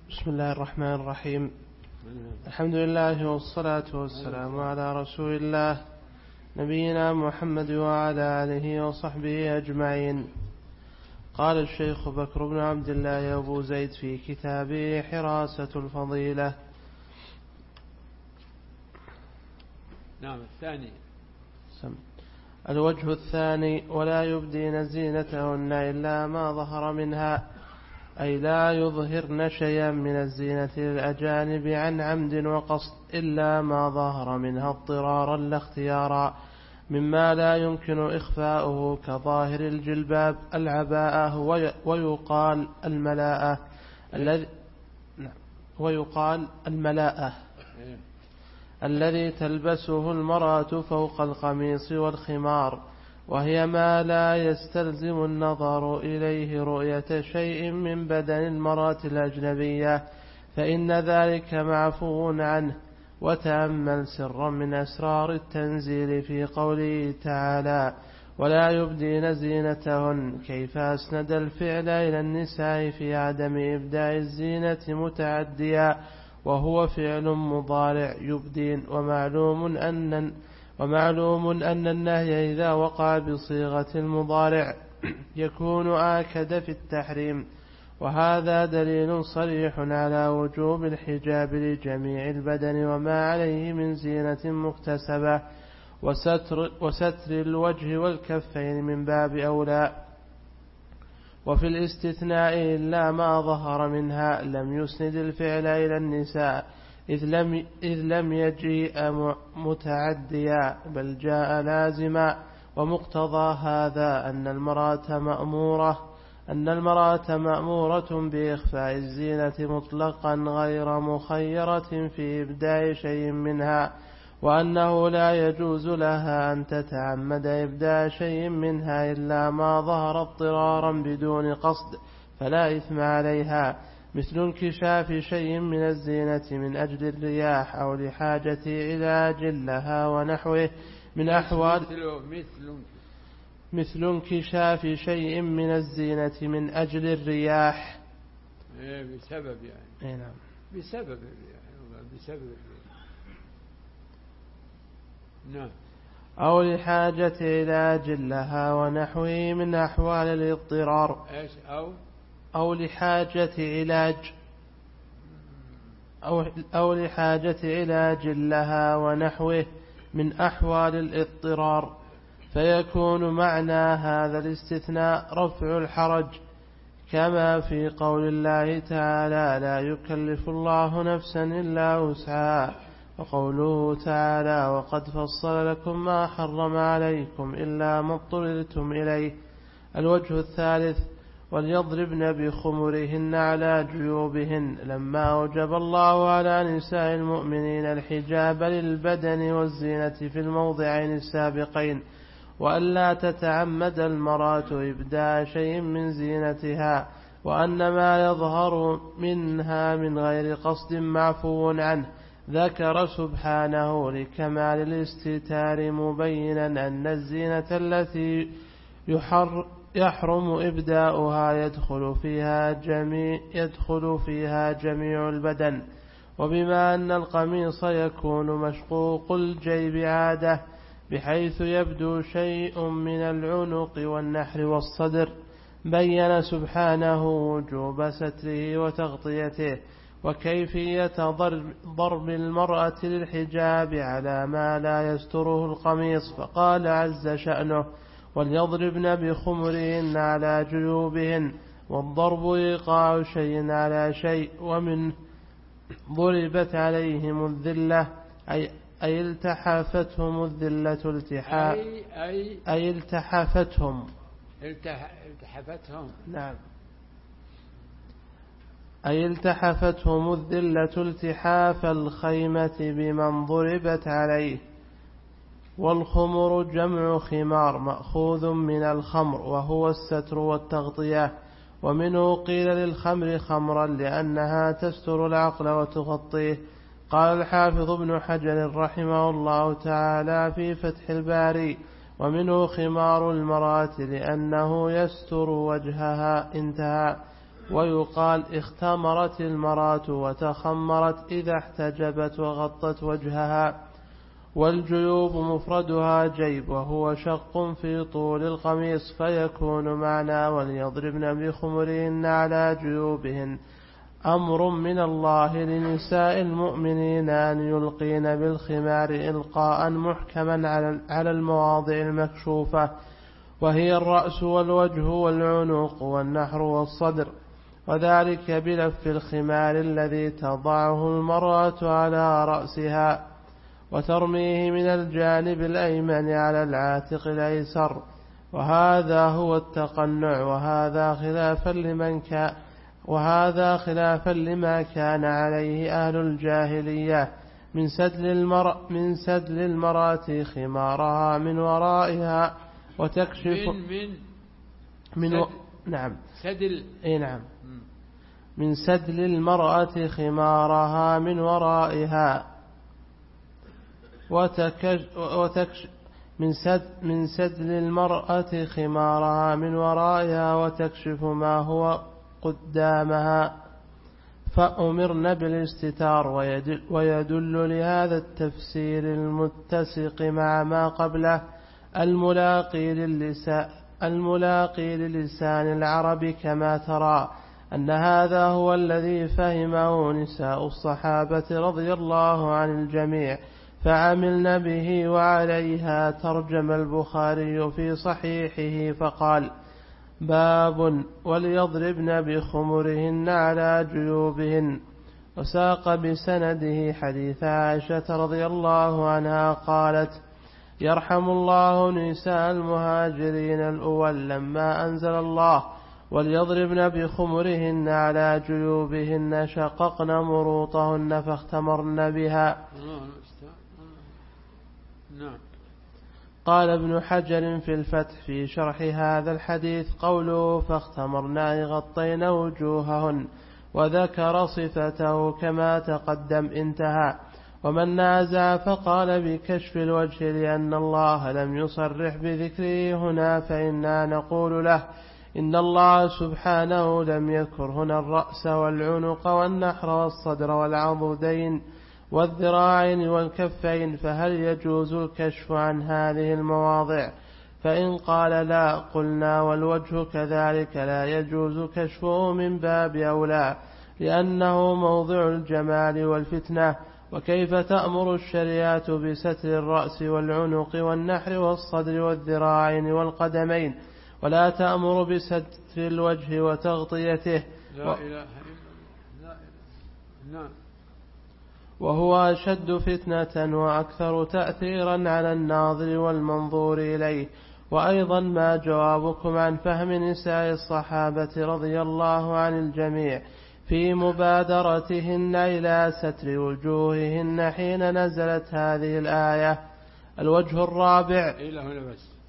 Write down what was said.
بسم الله الرحمن الرحيم. الحمد لله والصلاة والسلام على رسول الله نبينا محمد وعلى آله وصحبه أجمعين. قال الشيخ بكر بن عبد الله أبو زيد في كتابه حراسة الفضيلة. نعم. الثاني الوجه الثاني: ولا يبدين زينتهن إلا ما ظهر منها، أي لا يظهرن شيئا من الزينة للأجانب عن عمد وقصد إلا ما ظهر منها اضطرارا لا اختيارا، مما لا يمكن إخفاؤه كظاهر الجلباب العباءة ويقال الملاءة الذي تلبسه المرأة فوق القميص والخمار، وهي ما لا يستلزم النظر إليه رؤية شيء من بدن المرأة الأجنبية، فإن ذلك معفو عنه. وتأمل سرا من أسرار التنزيل في قوله تعالى: ولا يبدين زينتهن، كيف أسند الفعل إلى النساء في عدم إبداء الزينة متعديا، وهو فعل مضارع يبدين، ومعلوم أن النهي إذا وقع بصيغة المضارع يكون آكد في التحريم، وهذا دليل صريح على وجوب الحجاب لجميع البدن وما عليه من زينة مكتسبة، وستر الوجه والكفين من باب أولى. وفي الاستثناء إلا ما ظهر منها لم يسند الفعل إلى النساء، إذ لم يجيء متعديا بل جاء لازما. ومقتضى هذا أن المرأة مأمورة بإخفاء الزينة مطلقا غير مخيرة في إبداء شيء منها، وأنه لا يجوز لها أن تتعمد إبداء شيء منها إلا ما ظهر اضطرارا بدون قصد فلا إثم عليها، مثل انكشاف شيء من الزينة من أجل الرياح أو لحاجة علاج لها ونحوه من أحوال مثل انكشاف شيء من الزينة من أجل الرياح بسبب نعم بسبب نعم أو لحاجة علاج لها ونحوه من أحوال الاضطرار أو لحاجة علاج لها ونحوه من أحوال الاضطرار، فيكون معنى هذا الاستثناء رفع الحرج، كما في قول الله تعالى: لا يكلف الله نفسا إلا وسعها، وقوله تعالى: وقد فصل لكم ما حرم عليكم إلا ما اضطررتم إليه. الوجه الثالث: وليضربن بخمرهن على جيوبهن، لما أوجب الله على نساء المؤمنين الحجاب للبدن والزينة في الموضعين السابقين، وألا تتعمد المرأة إبداء شيء من زينتها، وأن ما يظهر منها من غير قصد معفو عنه، ذكر سبحانه لكمال الاستتار مبينا أن الزينة التي يحرم إبداؤها يدخل فيها جميع البدن. وبما أن القميص يكون مشقوق الجيب عادة بحيث يبدو شيء من العنق والنحر والصدر، بين سبحانه وجوب ستره وتغطيته وكيفية ضرب المرأة للحجاب على ما لا يستره القميص، فقال عز شأنه: وليضربن بخمرهن على جيوبهن. والضرب إيقاع شيء على شيء، ومن ضربت عليهم الذلة أي التحافتهم الذلة التحافتهم نعم أي التحفتهم الذلة التحاف الخيمة بمن ضربت عليه. والخمر جمع خمار مأخوذ من الخمر وهو الستر والتغطية، ومنه قيل للخمر خمرا لأنها تستر العقل وتغطيه. قال الحافظ ابن حجر رحمه الله تعالى في فتح الباري: ومنه خمار المرأة لأنه يستر وجهها. انتهى. ويقال اختمرت المرأة وتخمرت إذا احتجبت وغطت وجهها. والجيوب مفردها جيب وهو شق في طول القميص، فيكون معنى وليضربن بخمرهن على جيوبهن أمر من الله لنساء المؤمنين أن يلقين بالخمار إلقاء محكما على المواضع المكشوفة، وهي الرأس والوجه والعنق والنحر والصدر، وذلك بلف الخمار الذي تضعه المرأة على رأسها وترميه من الجانب الأيمن على العاتق الأيسر. وهذا هو التقنع، وهذا خلافا لما كان عليه أهل الجاهلية من سدل المرأة خمارها من ورائها وتكشف من سدل المرأة خمارها من ورائها من سدل المرأة خمارها من ورائها وتكشف ما هو قدامها، فأمرن بالاستتار. ويدل لهذا التفسير المتسق مع ما قبله الملاقي للسان العرب كما ترى أن هذا هو الذي فهمه نساء الصحابة رضي الله عن الجميع فعملن به. وعليها ترجم البخاري في صحيحه فقال: باب وليضربن بخمرهن على جيوبهن. وساق بسنده حديث عائشة رضي الله عنها قالت: يرحم الله نساء المهاجرين الأول لما أنزل الله وليضربن بخمرهن على جيوبهن شققن مروطهن فاختمرن بها. قال ابن حجر في الفتح في شرح هذا الحديث قوله فاختمرنا غطين وجوههن، وذكر صفته كما تقدم انتهى. ومن نازع فقال بكشف الوجه لأن الله لم يصرح بذكره هنا، فإنا نقول له إن الله سبحانه لم يذكر هنا الرأس والعنق والنحر والصدر والعضدين والذراعين والكفين، فهل يجوز الكشف عن هذه المواضع؟ فإن قال لا قلنا والوجه كذلك لا يجوز كشفه من باب أولى، لأنه موضع الجمال والفتنة. وكيف تأمر الشريعة بستر الرأس والعنق والنحر والصدر والذراعين والقدمين، ولا تأمر بستر الوجه وتغطيته؟ لا إله إلا الله. وهو أشد فتنة وأكثر تأثيرا على الناظر والمنظور إليه. وأيضا ما جوابكم عن فهم نساء الصحابة رضي الله عن الجميع في مبادرتهن إلى ستر وجوههن حين نزلت هذه الآية؟ الوجه الرابع. إلى هنا بس.